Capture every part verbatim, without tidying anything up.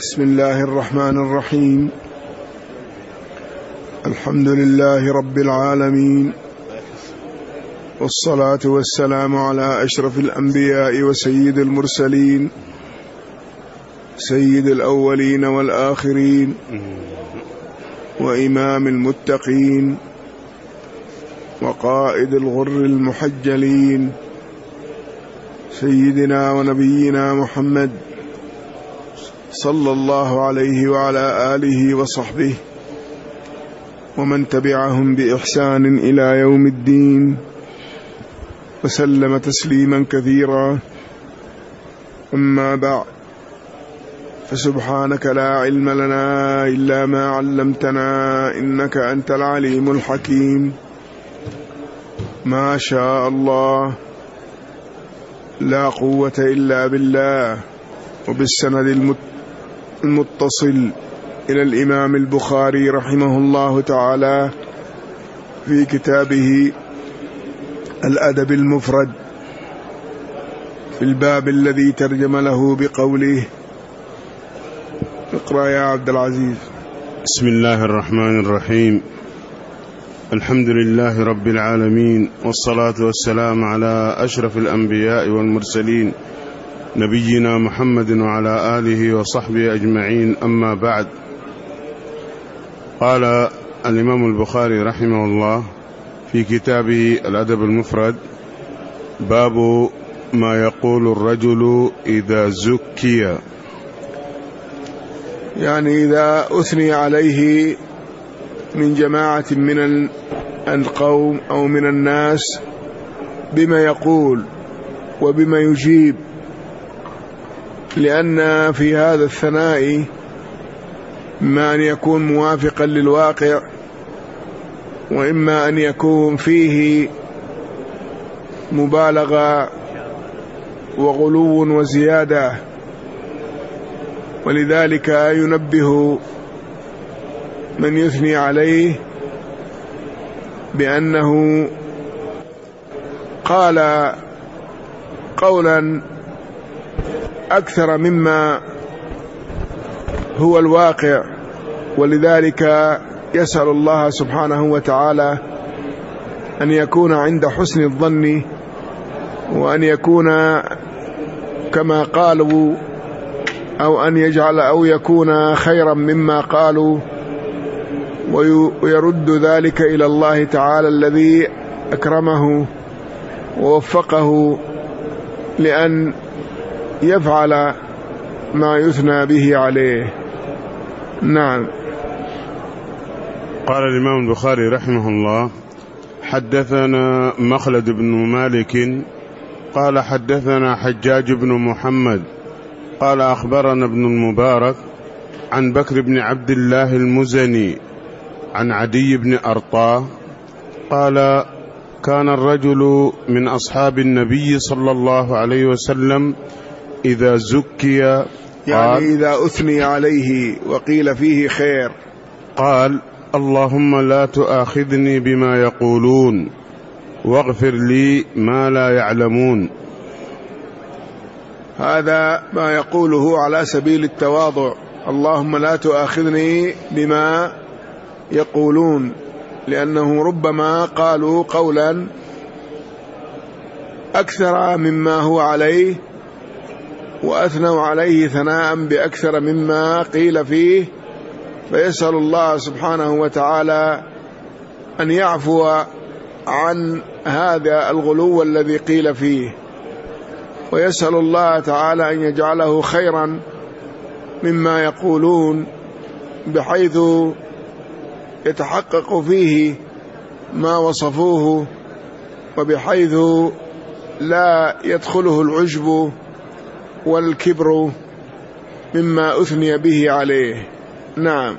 بسم الله الرحمن الرحيم. الحمد لله رب العالمين، والصلاة والسلام على أشرف الأنبياء وسيد المرسلين، سيد الأولين والآخرين، وإمام المتقين، وقائد الغر المحجلين، سيدنا ونبينا محمد صلى الله عليه وعلى آله وصحبه ومن تبعهم بإحسان إلى يوم الدين، وسلم تسليما كثيرا. أما بعد، فسبحانك لا علم لنا إلا ما علمتنا إنك أنت العليم الحكيم. ما شاء الله، لا قوة إلا بالله. وبالسند المتصل إلى الإمام البخاري رحمه الله تعالى في كتابه الأدب المفرد في الباب الذي ترجم له بقوله. اقرأ يا عبد العزيز. بسم الله الرحمن الرحيم. الحمد لله رب العالمين، والصلاة والسلام على أشرف الأنبياء والمرسلين، نبينا محمد وعلى آله وصحبه أجمعين. أما بعد، قال الإمام البخاري رحمه الله في كتابه الأدب المفرد: باب ما يقول الرجل إذا زكي، يعني إذا أثني عليه من جماعة من القوم أو من الناس بما يقول وبما يجيب، لأن في هذا الثناء إما أن يكون موافقا للواقع، وإما أن يكون فيه مبالغة وغلو وزيادة. ولذلك ينبه من يثني عليه بأنه قال قولا أكثر مما هو الواقع، ولذلك يسأل الله سبحانه وتعالى أن يكون عند حسن الظن، وأن يكون كما قالوا، أو أن يجعل أو يكون خيرا مما قالوا، ويرد ذلك إلى الله تعالى الذي أكرمه ووفقه لأن يفعل ما يثنى به عليه. نعم. قال الإمام البخاري رحمه الله: حدثنا مخلد بن مالك قال حدثنا حجاج بن محمد قال أخبرنا ابن المبارك عن بكر بن عبد الله المزني عن عدي بن أرطاه قال: كان الرجل من أصحاب النبي صلى الله عليه وسلم إذا زكي، يعني إذا أثني عليه وقيل فيه خير، قال: اللهم لا تؤاخذني بما يقولون واغفر لي ما لا يعلمون. هذا ما يقوله على سبيل التواضع: اللهم لا تؤاخذني بما يقولون، لأنه ربما قالوا قولا أكثر مما هو عليه، وأثنوا عليه ثناء بأكثر مما قيل فيه، فيسأل الله سبحانه وتعالى أن يعفو عن هذا الغلو الذي قيل فيه، ويسأل الله تعالى أن يجعله خيرا مما يقولون، بحيث يتحقق فيه ما وصفوه، وبحيث لا يدخله العجب والكبر مما أثني به عليه. نعم.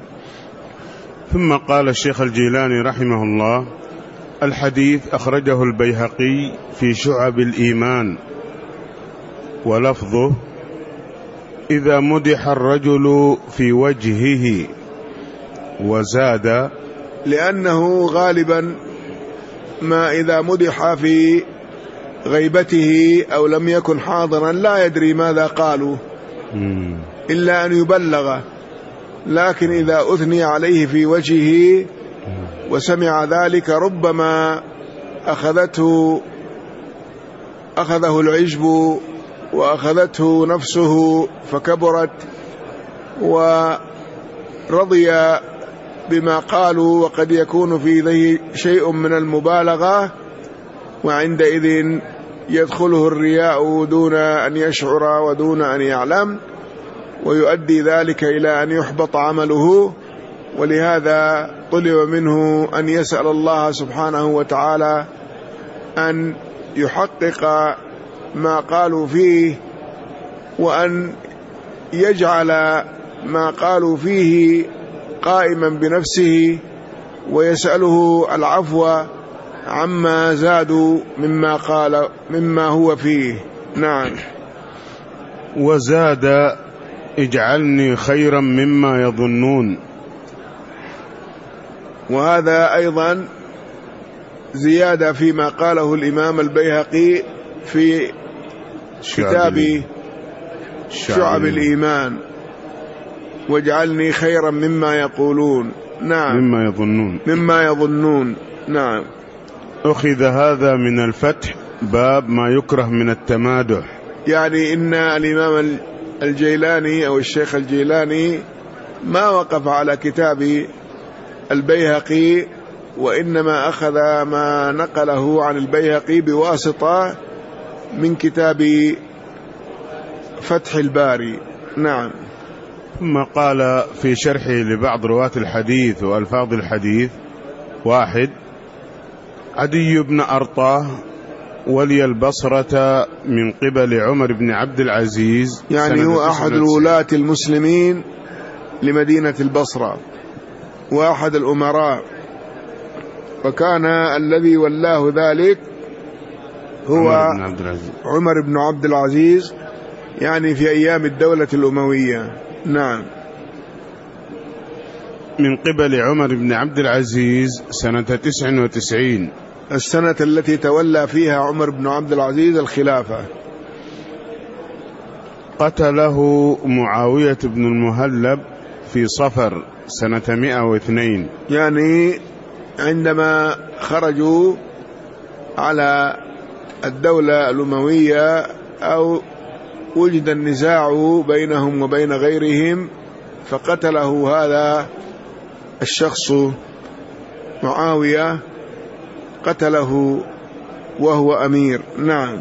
ثم قال الشيخ الجيلاني رحمه الله: الحديث أخرجه البيهقي في شعب الإيمان، ولفظه: إذا مدح الرجل في وجهه، وزاد: لأنه غالبا ما إذا مدح في غيبته أو لم يكن حاضرا لا يدري ماذا قالوا، إلا أن يبلغ، لكن إذا أثني عليه في وجهه وسمع ذلك ربما أخذته أخذه العجب وأخذته نفسه فكبرت ورضي بما قالوا، وقد يكون في ذي شيء من المبالغة، وعندئذ يدخله الرياء دون أن يشعر ودون أن يعلم، ويؤدي ذلك إلى أن يحبط عمله. ولهذا طلب منه أن يسأل الله سبحانه وتعالى أن يحقق ما قالوا فيه، وأن يجعل ما قالوا فيه قائما بنفسه، ويسأله العفو عما زادوا مما قال مما هو فيه. نعم. وزاد: اجعلني خيرا مما يظنون. وهذا أيضا زيادة فيما قاله الإمام البيهقي في كتاب شعب الإيمان: واجعلني خيرا مما يقولون. نعم. مما يظنون مما يظنون. نعم. أخذ هذا من الفتح، باب ما يكره من التمادح. يعني إن الإمام الجيلاني أو الشيخ الجيلاني ما وقف على كتاب البيهقي، وإنما أخذ ما نقله عن البيهقي بواسطة من كتاب فتح الباري. نعم. ثم قال في شرحه لبعض رواة الحديث وألفاظ الحديث: واحد، عدي بن أرطاه ولي البصرة من قبل عمر بن عبد العزيز، يعني هو أحد الولاة المسلمين لمدينة البصرة وأحد الأمراء، وكان الذي ولاه ذلك هو عمر بن عبد العزيز, عمر بن عبد العزيز يعني في أيام الدولة الأموية. نعم. من قبل عمر بن عبد العزيز سنة تسع وتسعين، السنة التي تولى فيها عمر بن عبد العزيز الخلافة. قتله معاوية بن المهلب في صفر سنة مئة واثنين، يعني عندما خرجوا على الدولة الأموية أو وجد النزاع بينهم وبين غيرهم، فقتله هذا الشخص معاوية، قتله وهو أمير. نعم.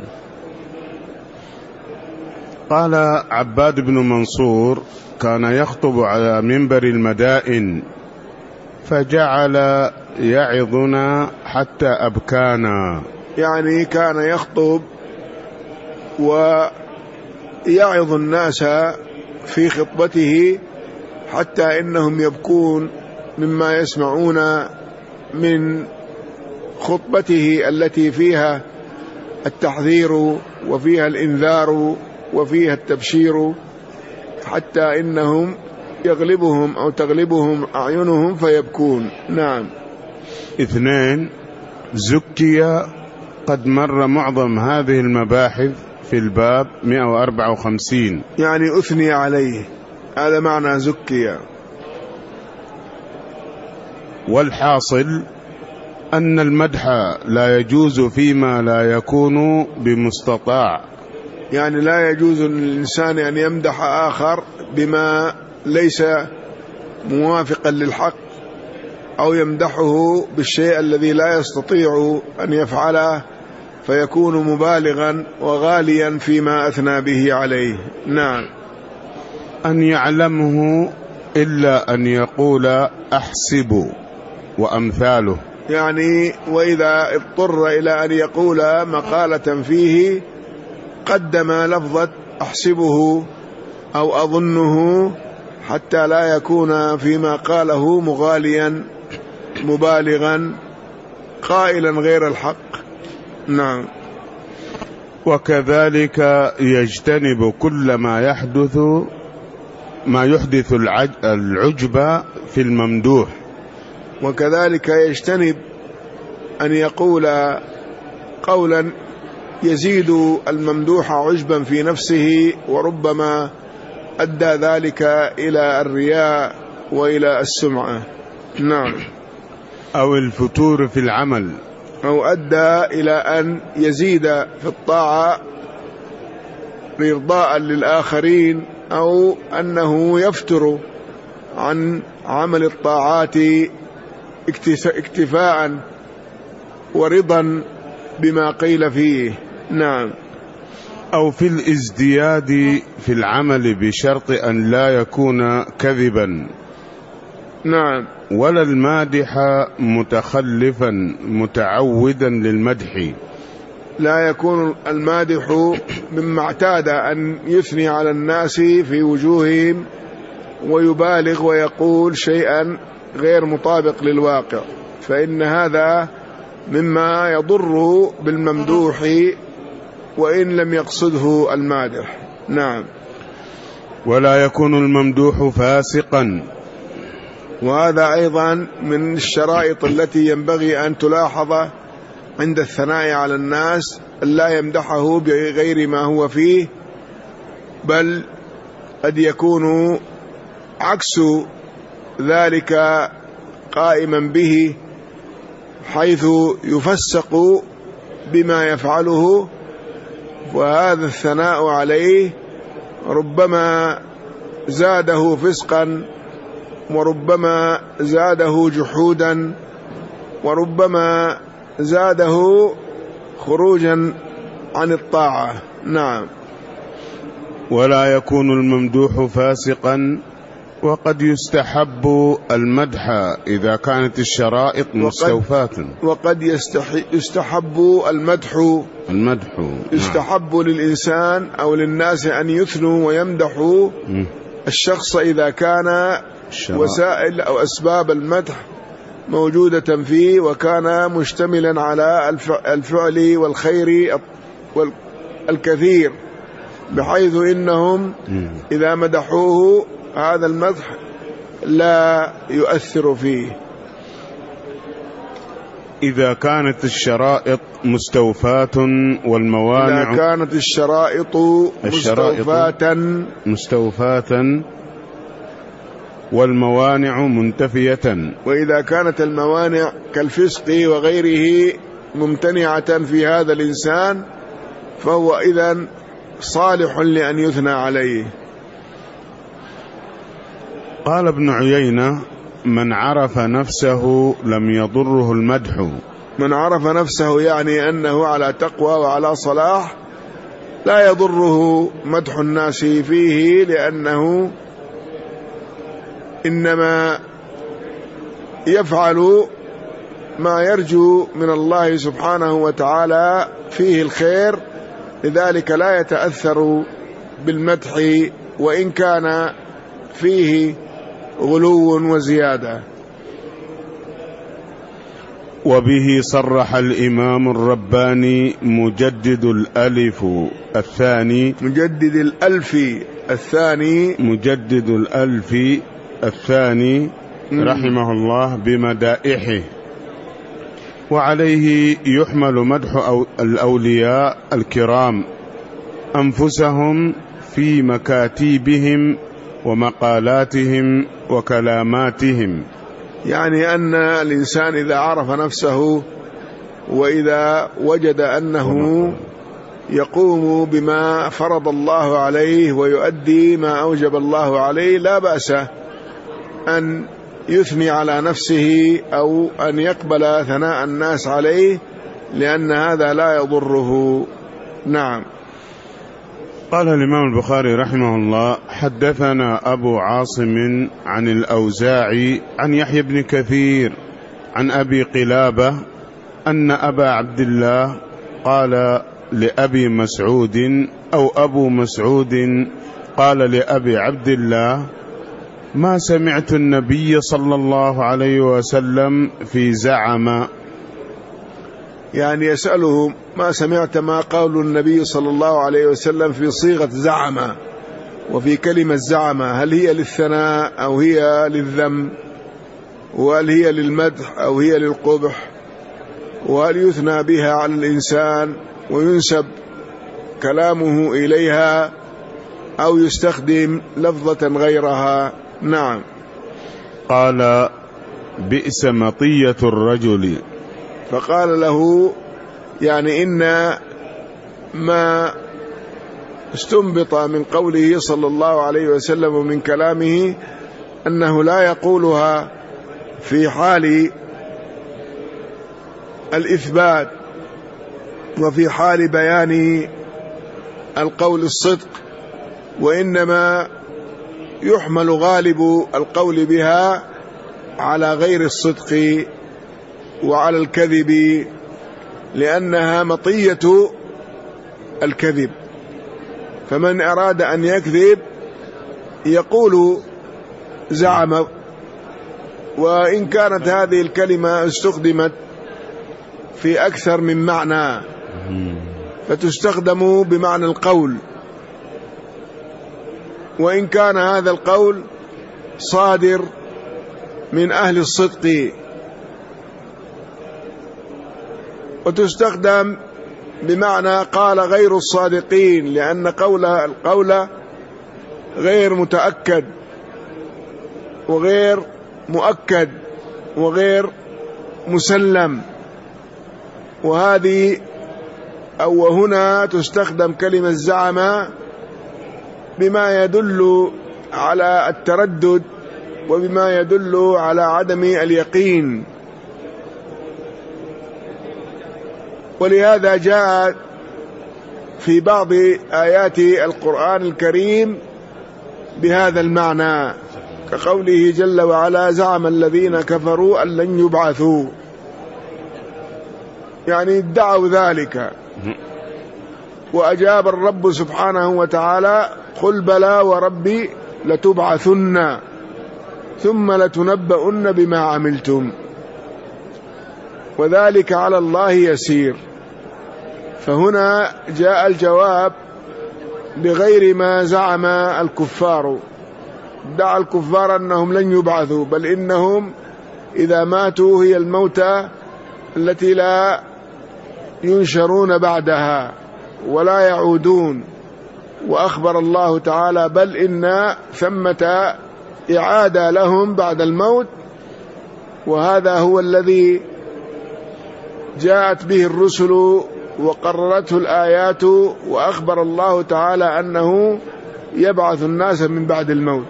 قال عباد بن منصور: كان يخطب على منبر المدائن فجعل يعظنا حتى أبكانا. يعني كان يخطب ويعظ الناس في خطبته حتى إنهم يبكون مما يسمعون من خطبته التي فيها التحذير وفيها الإنذار وفيها التبشير، حتى إنهم يغلبهم أو تغلبهم أعينهم فيبكون. نعم. اثنين، زكي. قد مر معظم هذه المباحث في الباب مئة وأربعة وخمسين، يعني أثني عليه، هذا معنى زكي. والحاصل أن المدح لا يجوز فيما لا يكون بمستطاع، يعني لا يجوز للإنسان أن يمدح آخر بما ليس موافقا للحق، أو يمدحه بالشيء الذي لا يستطيع أن يفعله فيكون مبالغا وغاليا فيما أثنى به عليه. نعم. أن يعلمه إلا أن يقول أحسب وأمثاله، يعني وإذا اضطر إلى أن يقول مقالة فيه قدم لفظة أحسبه أو أظنه حتى لا يكون فيما قاله مغاليا مبالغا قائلا غير الحق. نعم. وكذلك يجتنب كل ما يحدث ما يحدث العجب في الممدوح، وكذلك يجتنب أن يقول قولا يزيد الممدوح عجبا في نفسه، وربما أدى ذلك إلى الرياء وإلى السمعة. نعم. أو الفتور في العمل، أو أدى إلى أن يزيد في الطاعة إرضاء للآخرين، أو أنه يفتر عن عمل الطاعات اكتفاء ورضا بما قيل فيه. نعم. أو في الازدياد في العمل بشرط أن لا يكون كذبا. نعم. ولا المادح متخلفا متعودا للمدح، لا يكون المادح مما اعتاد أن يثني على الناس في وجوههم ويبالغ ويقول شيئا غير مطابق للواقع، فإن هذا مما يضر بالممدوح وإن لم يقصده المادح. نعم. ولا يكون الممدوح فاسقا، وهذا أيضا من الشرائط التي ينبغي أن تلاحظ عند الثناء على الناس، لا يمدحه بغير ما هو فيه، بل قد يكون عكس ذلك قائما به، حيث يفسق بما يفعله، وهذا الثناء عليه ربما زاده فسقا، وربما زاده جحودا، وربما زاده خروجا عن الطاعة. نعم. ولا يكون الممدوح فاسقا، وقد يستحب المدح إذا كانت الشرائط مستوفاة. وقد يستحب المدح المدح يستحب للإنسان أو للناس أن يثنوا ويمدحوا الشخص إذا كان وسائل أو أسباب المدح موجودة فيه، وكان مشتملا على الفعل والخير الكثير، بحيث إنهم إذا مدحوه هذا المدح لا يؤثر فيه. إذا كانت الشرائط مستوفاة والموانع إذا كانت الشرائط مستوفاة مستوفاة والموانع منتفية، وإذا كانت الموانع كالفسق وغيره ممتنعة في هذا الإنسان، فهو إذن صالح لأن يثنى عليه. قال ابن عيينة: من عرف نفسه لم يضره المدح. من عرف نفسه يعني أنه على تقوى وعلى صلاح، لا يضره مدح الناس فيه، لأنه إنما يفعل ما يرجو من الله سبحانه وتعالى فيه الخير، لذلك لا يتأثر بالمدح وإن كان فيه غلو وزيادة. وبه صرح الإمام الرباني مجدد الألف الثاني مجدد الألف الثاني مجدد الألف الثاني رحمه الله بمدائحه، وعليه يحمل مدح الأولياء الكرام أنفسهم في مكاتيبهم ومقالاتهم وكلاماتهم. يعني أن الإنسان إذا عرف نفسه وإذا وجد أنه يقوم بما فرض الله عليه ويؤدي ما أوجب الله عليه، لا بأس أن يثني على نفسه أو أن يقبل ثناء الناس عليه، لأن هذا لا يضره. نعم. قال الإمام البخاري رحمه الله: حدثنا أبو عاصم عن الأوزاعي عن يحيى بن كثير عن أبي قلابة أن أبا عبد الله قال لأبي مسعود أو أبو مسعود قال لأبي عبد الله: ما سمعت النبي صلى الله عليه وسلم في زعم. يعني يسأله: ما سمعت ما قال النبي صلى الله عليه وسلم في صيغة زعم وفي كلمة زعم، هل هي للثناء أو هي للذم، وهل هي للمدح أو هي للقبح، وهل يثنى بها على الإنسان وينسب كلامه إليها أو يستخدم لفظة غيرها. نعم. قال بئس مطية الرجل، فقال له يعني إن ما استنبط من قوله صلى الله عليه وسلم ومن كلامه أنه لا يقولها في حال الإثبات وفي حال بيان القول الصدق، وإنما يحمل غالب القول بها على غير الصدق وعلى الكذب، لأنها مطية الكذب. فمن أراد أن يكذب يقول زعم، وإن كانت هذه الكلمة استخدمت في أكثر من معنى فتستخدم بمعنى القول، وإن كان هذا القول صادر من أهل الصدق، وتستخدم بمعنى قال غير الصادقين، لأن قول القول غير متأكد وغير مؤكد وغير مسلم. وهذه أو هنا تستخدم كلمة زعم بما يدل على التردد وبما يدل على عدم اليقين. ولهذا جاء في بعض آيات القرآن الكريم بهذا المعنى، كقوله جل وعلا زعم الذين كفروا أن لن يبعثوا، يعني ادعوا ذلك. وأجاب الرب سبحانه وتعالى قل بلى وربي لتبعثن ثم لتنبؤن بما عملتم وذلك على الله يسير. فهنا جاء الجواب بغير ما زعم الكفار. ادعى الكفار أنهم لن يبعثوا، بل إنهم إذا ماتوا هي الموتى التي لا ينشرون بعدها ولا يعودون. وأخبر الله تعالى بل إن ثمة إعادة لهم بعد الموت، وهذا هو الذي جاءت به الرسل وقررته الآيات، وأخبر الله تعالى أنه يبعث الناس من بعد الموت.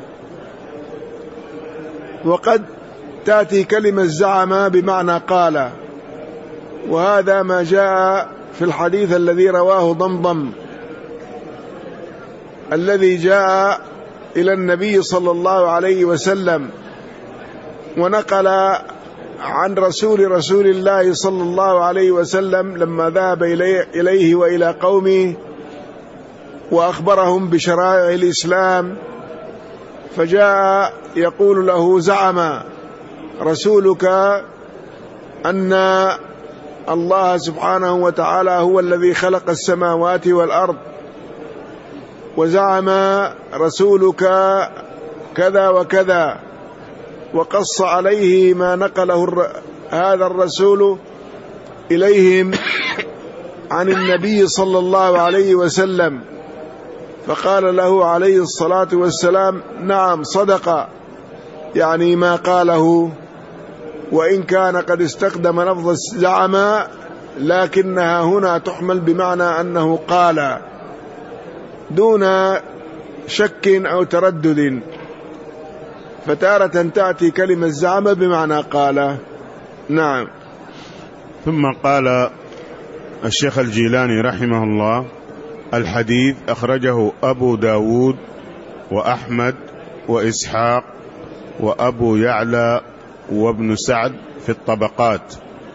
وقد تأتي كلمة زعم بمعنى قال، وهذا ما جاء في الحديث الذي رواه ضمضم الذي جاء إلى النبي صلى الله عليه وسلم ونقل عن رسول رسول الله صلى الله عليه وسلم لما ذهب إليه وإلى قومه وأخبرهم بشرائع الإسلام، فجاء يقول له زعم رسولك أن الله سبحانه وتعالى هو الذي خلق السماوات والأرض، وزعم رسولك كذا وكذا، وقص عليه ما نقله هذا الرسول إليهم عن النبي صلى الله عليه وسلم. فقال له عليه الصلاة والسلام نعم صدق، يعني ما قاله، وإن كان قد استخدم لفظ زعم لكنها هنا تحمل بمعنى أنه قال دون شك أو تردد. فتارة تأتي كلمة زعم بمعنى قال. نعم. ثم قال الشيخ الجيلاني رحمه الله الحديث أخرجه أبو داود وأحمد وإسحاق وأبو يعلى وابن سعد في الطبقات،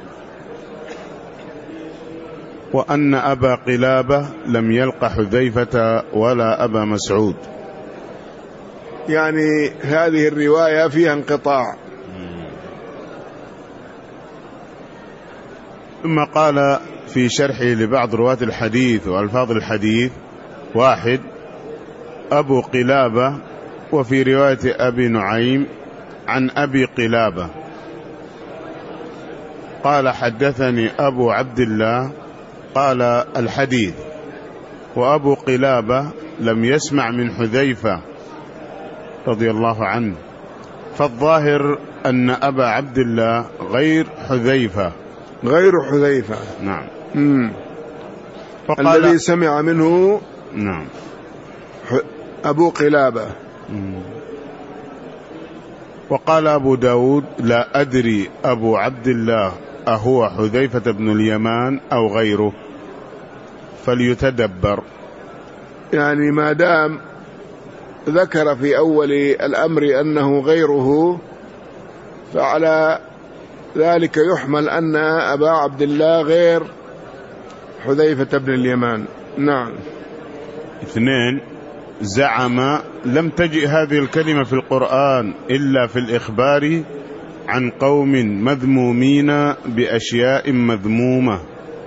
وأن أبا قلابة لم يلق حذيفة ولا أبا مسعود. يعني هذه الرواية فيها انقطاع. ثم قال في شرحه لبعض رواة الحديث وألفاظ الحديث: واحد أبو قلابة، وفي رواية أبي نعيم عن أبي قلابة قال حدثني أبو عبد الله قال الحديث، وأبو قلابة لم يسمع من حذيفة رضي الله عنه، فالظاهر أن أبا عبد الله غير حذيفة غير حذيفة نعم. مم. الذي سمع منه نعم أبو قلابة. مم. وقال أبو داود لا أدري أبو عبد الله أهو حذيفة بن اليمان أو غيره، فليتدبر. يعني ما دام ذكر في أول الأمر أنه غيره، فعلى ذلك يحمل أن أبا عبد الله غير حذيفة بن اليمان. نعم. اثنين، زعم لم تجئ هذه الكلمة في القرآن إلا في الإخبار عن قوم مذمومين بأشياء مذمومة،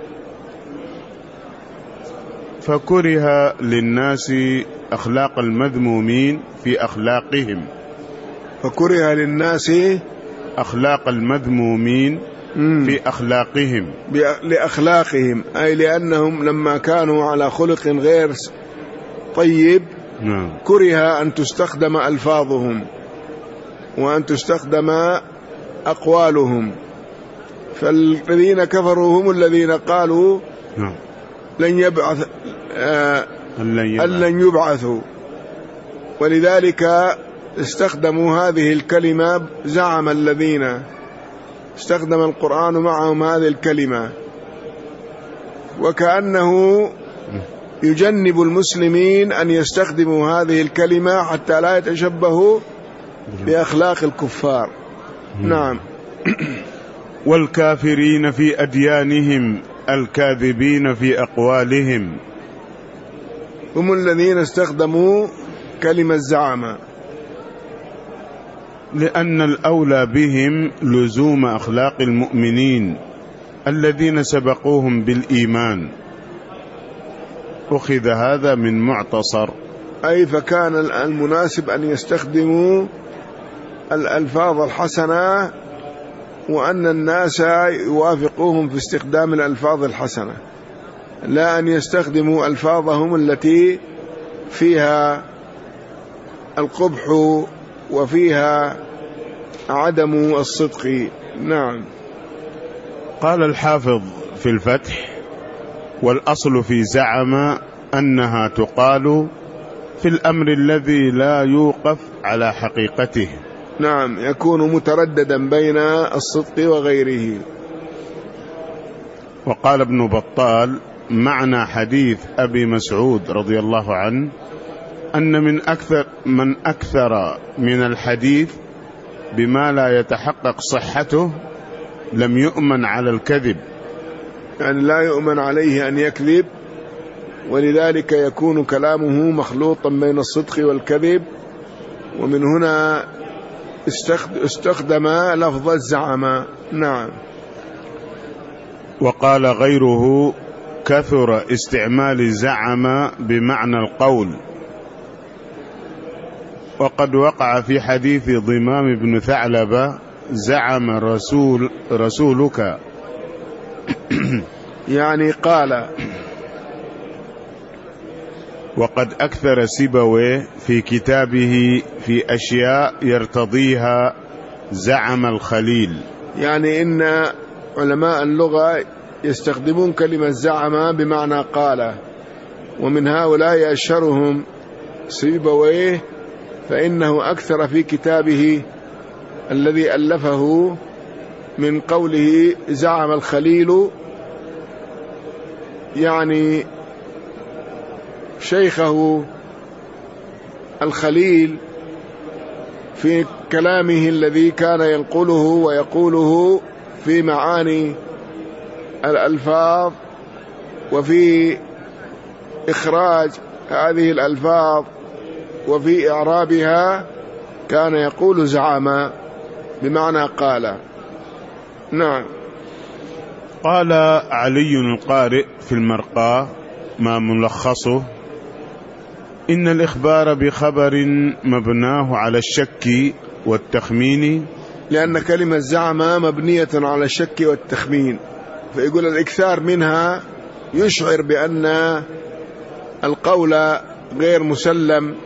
فكره للناس أخلاق المذمومين في أخلاقهم فكره للناس أخلاق المذمومين في أخلاقهم لأخلاقهم، أي لأنهم لما كانوا على خلق غير طيب نعم. كره أن تستخدم ألفاظهم وأن تستخدم أقوالهم، فالذين كفروا هم الذين قالوا نعم. لن يبعث آه لن يبعثوا، ولذلك استخدموا هذه الكلمة. زعم الذين استخدم القرآن معهم هذه الكلمة، وكأنه يجنب المسلمين أن يستخدموا هذه الكلمة حتى لا يتشبهوا بأخلاق الكفار. نعم. والكافرين في أديانهم الكاذبين في أقوالهم، هم الذين استخدموا كلمة زعم، لأن الأولى بهم لزوم أخلاق المؤمنين الذين سبقوهم بالإيمان. أخذ هذا من معتصر، أي فكان المناسب أن يستخدموا الألفاظ الحسنة، وأن الناس يوافقوهم في استخدام الألفاظ الحسنة، لا أن يستخدموا ألفاظهم التي فيها القبح وفيها عدم الصدق. نعم. قال الحافظ في الفتح: والأصل في زعم أنها تقال في الأمر الذي لا يوقف على حقيقته. نعم، يكون مترددا بين الصدق وغيره. وقال ابن بطال: معنى حديث أبي مسعود رضي الله عنه أن من أكثر من أكثر من الحديث بما لا يتحقق صحته لم يؤمن على الكذب، يعني لا يؤمن عليه أن يكذب، ولذلك يكون كلامه مخلوطا بين الصدق والكذب، ومن هنا استخدم لفظ الزعم. نعم. وقال غيره: كثر استعمال زعم بمعنى القول، وقد وقع في حديث ضمام بن ثعلبة: زعم رسول رسولك يعني قال. وقد أكثر سيبويه في كتابه في أشياء يرتضيها زعم الخليل، يعني إن علماء اللغة يستخدمون كلمة زعم بمعنى قال، ومن هؤلاء أشهرهم سيبويه، فإنه أكثر في كتابه الذي ألفه من قوله زعم الخليل، يعني شيخه الخليل في كلامه الذي كان ينقله ويقوله في معاني الألفاظ وفي إخراج هذه الألفاظ وفي إعرابها، كان يقول زعم بمعنى قال. نعم. قال علي القارئ في المرقاة ما ملخصه: إن الإخبار بخبر مبناه على الشك والتخمين، لأن كلمة زعم مبنية على الشك والتخمين، فيقول الإكثار منها يشعر بأن القول غير مسلم،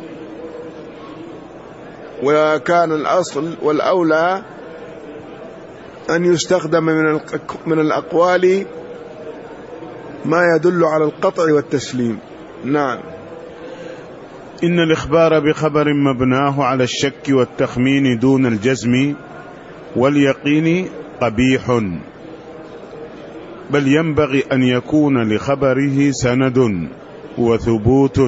وكان الأصل والأولى أن يستخدم من الأقوال ما يدل على القطع والتسليم. نعم. إن الإخبار بخبر مبناه على الشك والتخمين دون الجزم واليقين قبيح، بل ينبغي أن يكون لخبره سند وثبوت،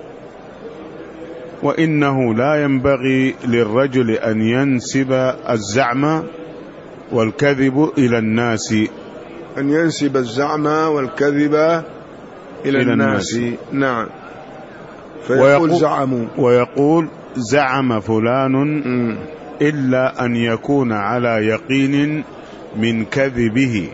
وإنه لا ينبغي للرجل أن ينسب الزعم والكذب إلى الناس أن ينسب الزعم والكذب إلى, إلى الناس. الناس. نعم. فيقول زعموا ويقول زعم فلان م. إلا أن يكون على يقين من كذبه،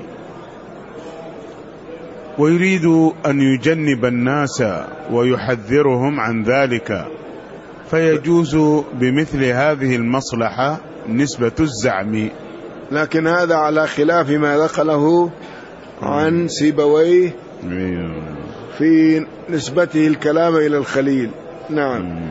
ويريد أن يجنب الناس ويحذرهم عن ذلك، فيجوز بمثل هذه المصلحة نسبة الزعم. لكن هذا على خلاف ما نقله عن سيبويه في نسبته الكلام إلى الخليل. نعم.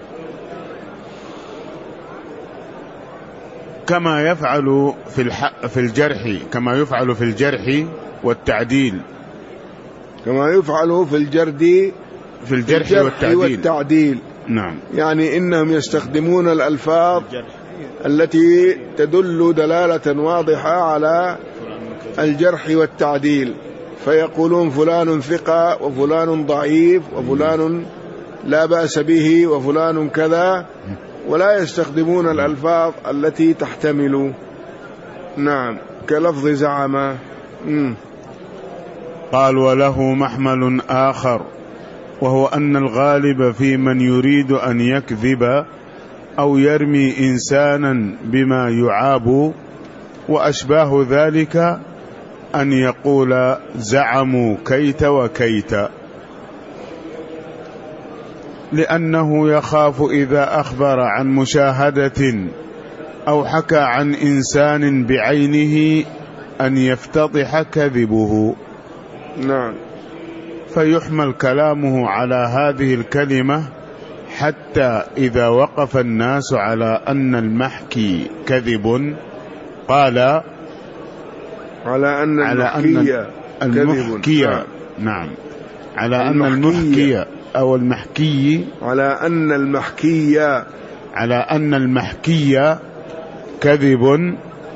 كما يفعل في الحق في الجرح كما يفعل في الجرح والتعديل كما يفعل في الجرد في الجرح, الجرح والتعديل. والتعديل. نعم. يعني إنهم يستخدمون الألفاظ التي تدل دلالة واضحة على الجرح والتعديل، فيقولون فلان ثقة وفلان ضعيف وفلان لا بأس به وفلان كذا، ولا يستخدمون الألفاظ التي تحتمل. نعم. كلفظ زعم. مم. قال وله محمل آخر، وهو أن الغالب في من يريد أن يكذب أو يرمي إنسانا بما يعاب وأشباه ذلك أن يقول زعموا كيت وكيت، لأنه يخاف إذا أخبر عن مشاهدة أو حكى عن إنسان بعينه أن يفتضح كذبه. نعم. فيحمل كلامه على هذه الكلمة حتى إذا وقف الناس على أن المحكي كذب قال على أن المحكي المحكي نعم. نعم على أن المحكي أو المحكي على أن المحكي على أن المحكي كذب.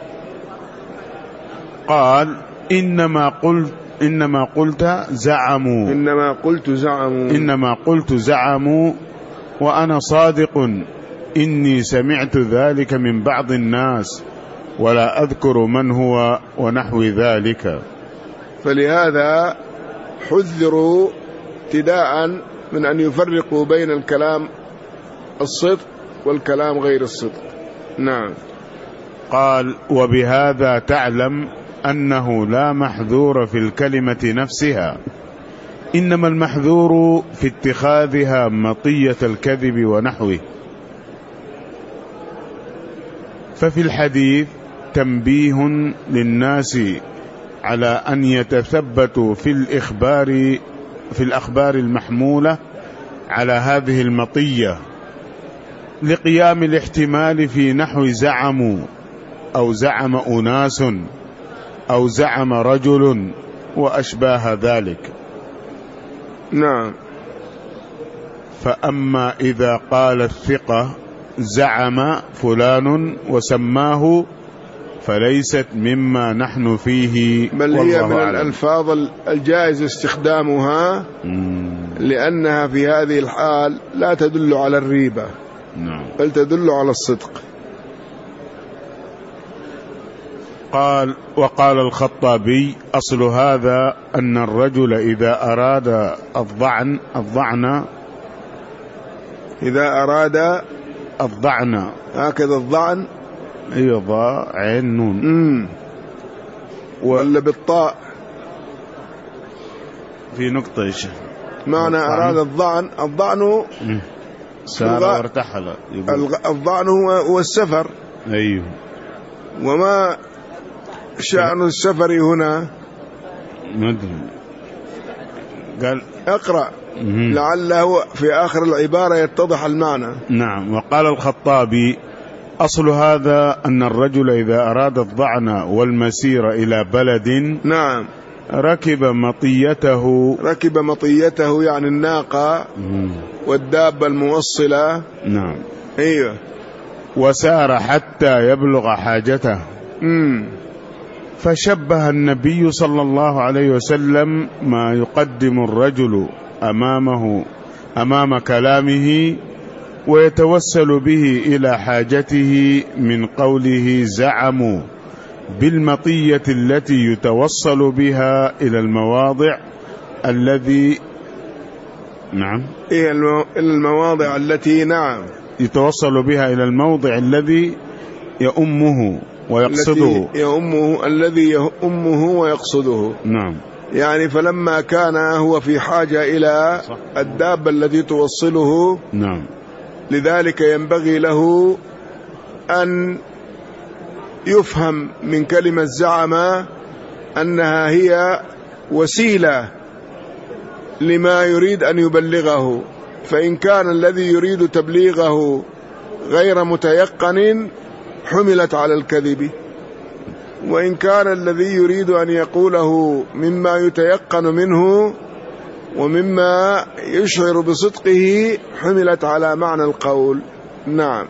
قال إنما قلت إنما قلت زعموا إنما قلت زعموا إنما قلت زعموا وأنا صادق إني سمعت ذلك من بعض الناس ولا أذكر من هو ونحو ذلك. فلهذا حذروا ابتداء من أن يفرقوا بين الكلام الصدق والكلام غير الصدق. نعم. قال وبهذا تعلم أنه لا محذور في الكلمة نفسها، إنما المحذور في اتخاذها مطية الكذب ونحوه. ففي الحديث تنبيه للناس على أن يتثبتوا في الإخبار في الأخبار المحمولة على هذه المطية لقيام الاحتمال في نحو زعموا أو زعم أناس أو زعم رجل وأشباه ذلك. نعم. فأما إذا قال الثقة زعم فلان وسماه فليست مما نحن فيه، بل هي من الألفاظ الجائز استخدامها لأنها في هذه الحال لا تدل على الريبة. نعم. بل تدل على الصدق. قال وقال الخطابي أصل هذا أن الرجل إذا أراد الضعن الضعن إذا أراد الضعن هكذا الضعن أي ضاء عين نون امم ولا بالطاء في نقطة إيش معنى أراد الضعن الضعن سار وارتحل. الضعن هو السفر. أيوه. وما شأن السفر هنا؟ مدري قال اقرأ لعله في آخر العبارة يتضح المعنى. نعم. وقال الخطابي: أصل هذا أن الرجل إذا أراد الضعن والمسير إلى بلد نعم ركب مطيته ركب مطيته يعني الناقة والدابة الموصلة. نعم. أيوه. وسار حتى يبلغ حاجته. مم. فشبه النبي صلى الله عليه وسلم ما يقدم الرجل أمامه أمام كلامه ويتوسل به إلى حاجته من قوله زعموا بالمطية التي يتوصل بها إلى المواضع الذي نعم إلى المواضع التي نعم يتوصل بها إلى الموضع الذي يؤمه ويقصده يؤمه الذي يؤمه ويقصده. نعم. يعني فلما كان هو في حاجة إلى الدابة التي توصله نعم لذلك ينبغي له أن يفهم من كلمة زعم أنها هي وسيلة لما يريد أن يبلغه، فإن كان الذي يريد تبليغه غير متيقن حملت على الكذب، وإن كان الذي يريد أن يقوله مما يتيقن منه ومما يشعر بصدقه حملت على معنى القول. نعم.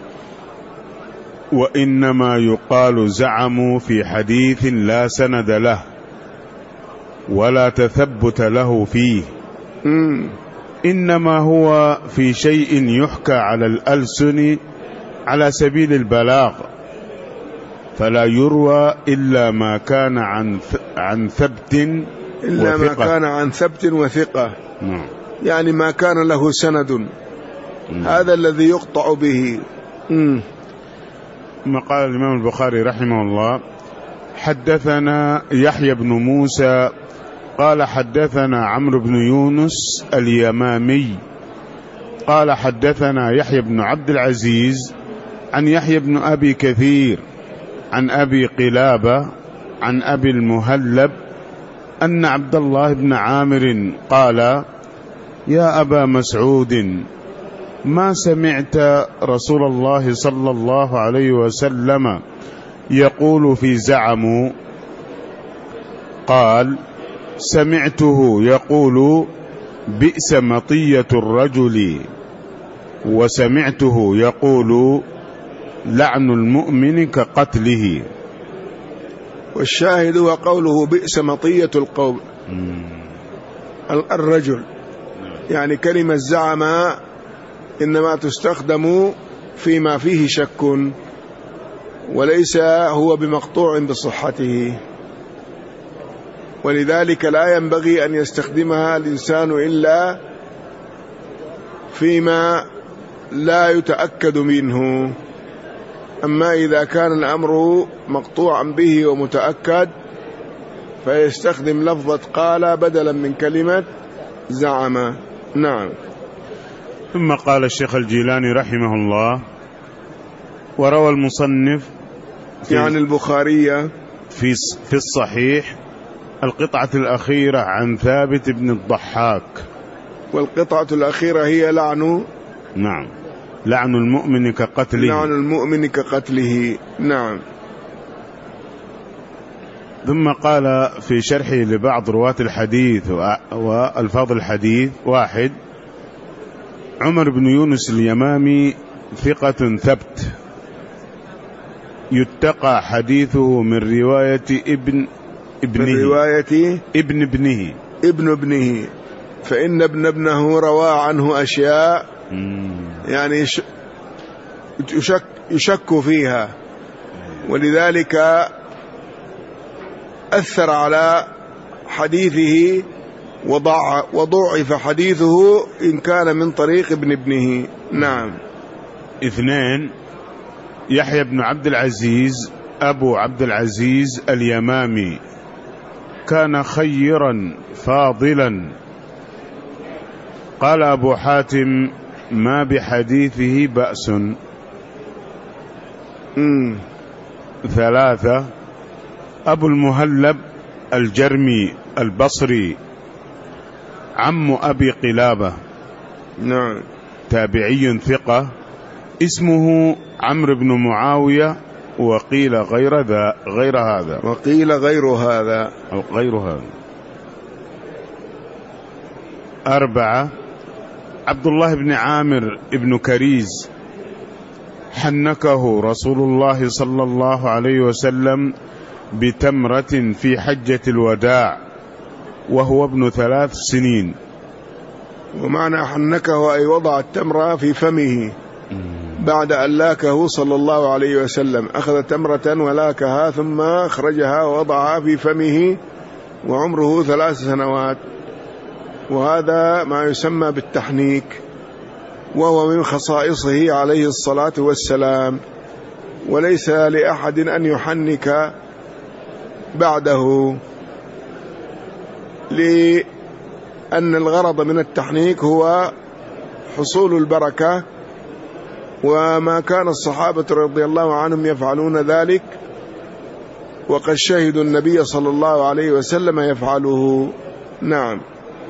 وإنما يقال زعموا في حديث لا سند له ولا تثبت له فيه. م. إنما هو في شيء يحكى على الألسن على سبيل البلاغ، فلا يروى إلا ما كان عن عن ثبت إلا وثقة. ما كان عن ثبت وثقة. نعم. يعني ما كان له سند. نعم. هذا الذي يقطع به. م. ما قال الإمام البخاري رحمه الله: حدثنا يحيى بن موسى قال حدثنا عمرو بن يونس اليمامي قال حدثنا يحيى بن عبد العزيز عن يحيى بن أبي كثير عن أبي قلابة عن أبي المهلب أن عبد الله بن عامر قال: يا أبا مسعود، ما سمعت رسول الله صلى الله عليه وسلم يقول في زعموا؟ قال: سمعته يقول بئس مطية الرجل، وسمعته يقول لعن المؤمن كقتله. والشاهد هو قوله بئس مطية القوم الرجل، يعني كلمة زعم إنما تستخدم فيما فيه شك وليس هو بمقطوع بصحته، ولذلك لا ينبغي أن يستخدمها الإنسان إلا فيما لا يتأكد منه. أما إذا كان الأمر مقطوعا به ومتأكد فيستخدم لفظة قال بدلا من كلمة زعم. نعم. ثم قال الشيخ الجيلاني رحمه الله: وروى المصنف يعني البخاري في في الصحيح القطعة الأخيرة عن ثابت بن الضحاك. والقطعة الأخيرة هي لعن نعم لعن المؤمن كقتله. لعن المؤمن كقتله. نعم. ثم قال في شرحه لبعض رواة الحديث وألفاظ الحديث: واحد، عمر بن يونس اليمامي ثقة ثبت يتقى حديثه من رواية ابن ابنه من رواية ابن ابنه ابن ابنه فإن ابن ابنه روى عنه أشياء يعني يشك, يشك فيها، ولذلك أثر على حديثه وضع وضعف حديثه إن كان من طريق ابن ابنه. نعم. اثنين، يحيى بن عبد العزيز أبو عبد العزيز اليمامي كان خيرا فاضلا. قال أبو حاتم: ما بحديثه بأس. م. ثلاثة، أبو المهلب الجرمي البصري عم أبي قلابة، نعم، تابعي ثقة، اسمه عمرو بن معاوية، وقيل غير ذا غير هذا وقيل غير هذا أو غير هذا. أربعة، عبد الله بن عامر بن كريز، حنكه رسول الله صلى الله عليه وسلم بتمرة في حجة الوداع وهو ابن ثلاث سنين. ومعنى حنكه أي وضع التمرة في فمه بعد أن لاكه صلى الله عليه وسلم، أخذ تمرة ولاكها ثم أخرجها ووضعها في فمه وعمره ثلاث سنوات، وهذا ما يسمى بالتحنيك، وهو من خصائصه عليه الصلاة والسلام، وليس لأحد أن يحنك بعده، لأن الغرض من التحنيك هو حصول البركة، وما كان الصحابة رضي الله عنهم يفعلون ذلك، وقد شهدوا النبي صلى الله عليه وسلم يفعله. نعم.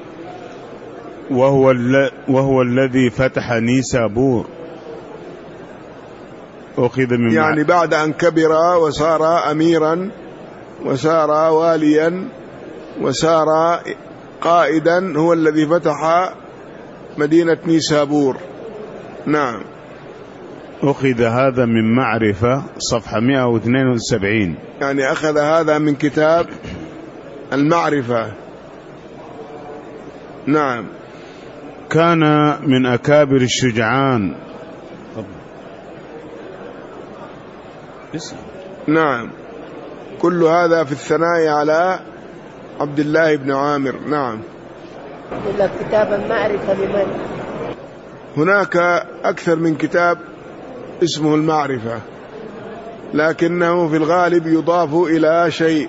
وهو, وهو الذي فتح نيسابور، أخذ من يعني بعد أن كبر وصار أميرا وصار واليا وصار قائدا، هو الذي فتح مدينة نيسابور. نعم. أخذ هذا من معرفة صفحة مئة واثنين وسبعين، يعني أخذ هذا من كتاب المعرفة. نعم. كان من أكابر الشجعان. نعم. كل هذا في الثناء على عبد الله بن عامر. نعم. كتاب المعرفة لمن؟ هناك أكثر من كتاب اسمه المعرفة، لكنه في الغالب يضاف إلى شيء،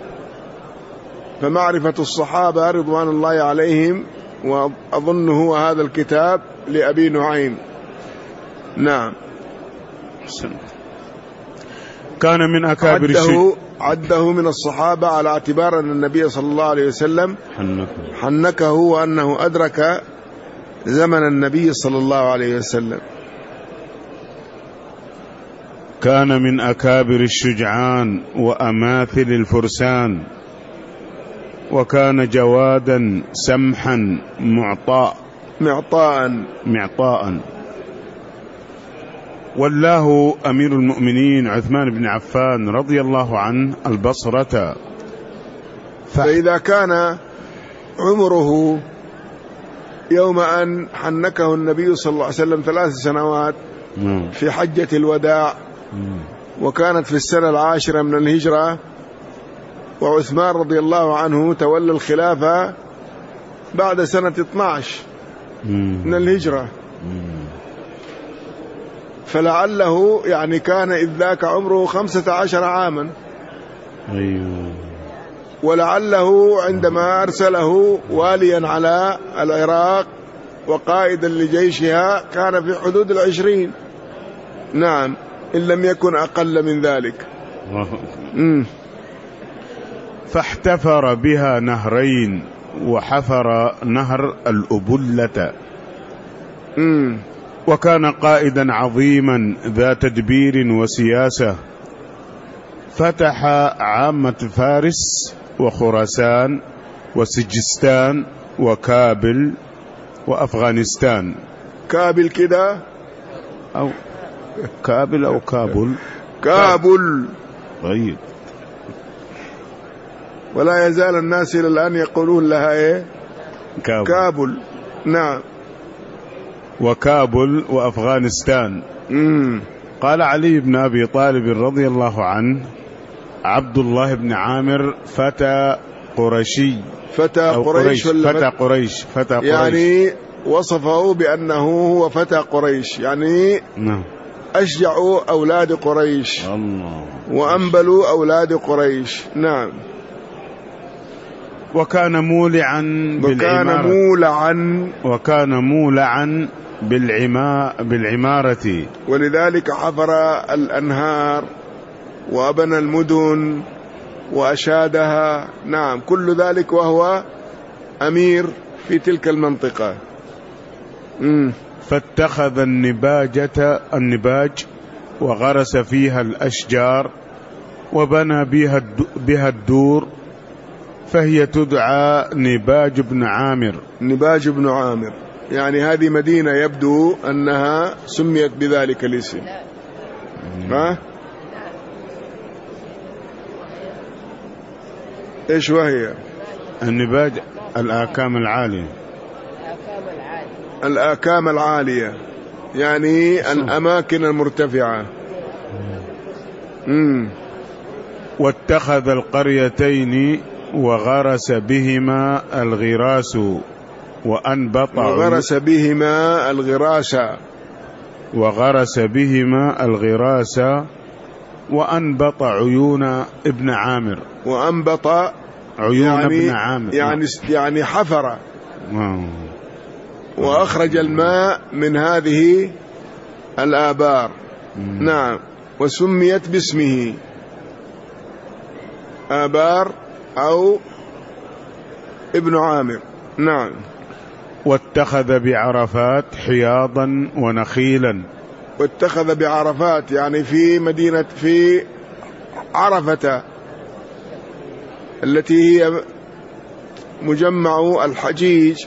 فمعرفة الصحابة رضوان الله عليهم، وأظن هو هذا الكتاب لأبي نعيم. نعم. كان من أكابر عده, عده من الصحابة على اعتبار أن النبي صلى الله عليه وسلم حنكه وأنه أدرك زمن النبي صلى الله عليه وسلم. كان من أكابر الشجعان وأماثل الفرسان، وكان جوادا سمحا معطاء معطاء معطاء والله أمير المؤمنين عثمان بن عفان رضي الله عنه البصرة. ف... فإذا كان عمره يوم أن حنكه النبي صلى الله عليه وسلم ثلاث سنوات في حجة الوداع، وكانت في السنة العاشرة من الهجرة، وعثمان رضي الله عنه تولى الخلافة بعد سنة اثني عشر من الهجرة، فلعله يعني كان إذ ذاك عمره خمسة عشر عاما، ولعله عندما أرسله واليا على العراق وقائدا لجيشها كان في حدود العشرين. نعم، إن لم يكن أقل من ذلك. فاحتفر بها نهرين، وحفر نهر الأبلة. مم. وكان قائدا عظيما ذا تدبير وسياسة، فتح عامة فارس وخراسان وسجستان وكابل وأفغانستان. كابل كده أو كابل أو كابل كابل. طيب. ولا يزال الناس إلى الآن يقولون لها إيه؟ كابل. كابل. نعم. وكابل وأفغانستان. مم. قال علي بن أبي طالب رضي الله عنه: عبد الله بن عامر فتى قرشي، فتى قريش، قريش فتى قريش فتى قريش يعني وصفه بأنه هو فتى قريش، يعني نعم، أشجع أولاد قريش، الله، وأنبل أولاد قريش. نعم. وكان مولعا وكان مولعا وكان مولعا بالعما بالعمارة، ولذلك حفر الأنهار وأبنى المدن وأشادها. نعم، كل ذلك وهو أمير في تلك المنطقة. مم. فاتخذ النباجة النباج وغرس فيها الأشجار وبنى بها بها الدور، فهي تدعى نباج بن عامر. نباج بن عامر، يعني هذه مدينة يبدو أنها سميت بذلك الاسم. ها؟ إيش وهي؟ النباج الآكام العالية. الآكام العالية يعني الأماكن المرتفعة. مم. واتخذ القريتين وغرس بهما الغراس وأنبط وغرس بهما الغراس وغرس بهما الغراس وأنبط عيون ابن عامر. وأنبط عيون يعني ابن عامر يعني يعني حفر واو. وأخرج الماء من هذه الآبار. مم. نعم. وسميت باسمه آبار أو ابن عامر. نعم. واتخذ بعرفات حياضا ونخيلا. واتخذ بعرفات يعني في مدينة في عرفة التي هي مجمع الحجيج،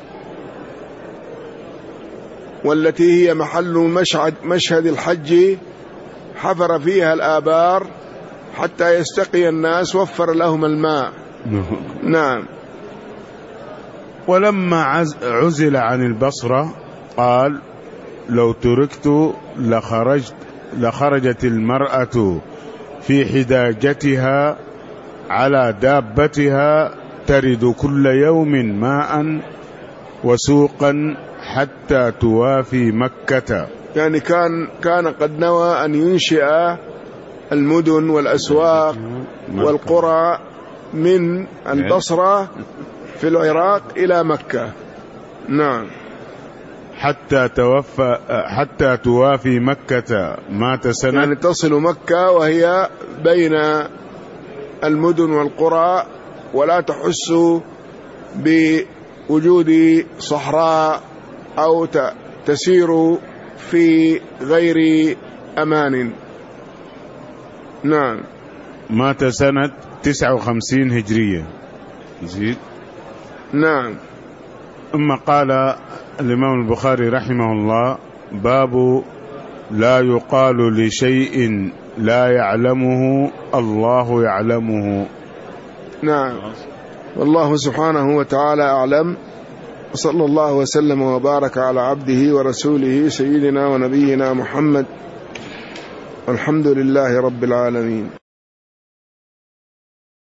والتي هي محل مشهد مشهد الحج، حفر فيها الآبار حتى يستقي الناس، وفر لهم الماء. نعم. ولما عزل عن البصرة قال: لو تركت لخرجت لخرجت المرأة في حداجتها على دابتها ترد كل يوم ماء وسوقا حتى توافي مكة. يعني كان كان قد نوى أن ينشئ المدن والأسواق والقرى من البصرة في العراق إلى مكة. نعم. حتى توفى حتى توافي مكة مات سنة، يعني تصل مكة وهي بين المدن والقرى ولا تحس بوجود صحراء أو تسير في غير أمان. نعم. مات سنة تسعة وخمسين هجرية. يزيد. نعم. ثم قال الإمام البخاري رحمه الله: باب لا يقال لشيء لا يعلمه الله يعلمه. نعم. والله سبحانه وتعالى أعلم، وصلى الله وسلم وبارك على عبده ورسوله سيدنا ونبينا محمد، والحمد لله رب العالمين.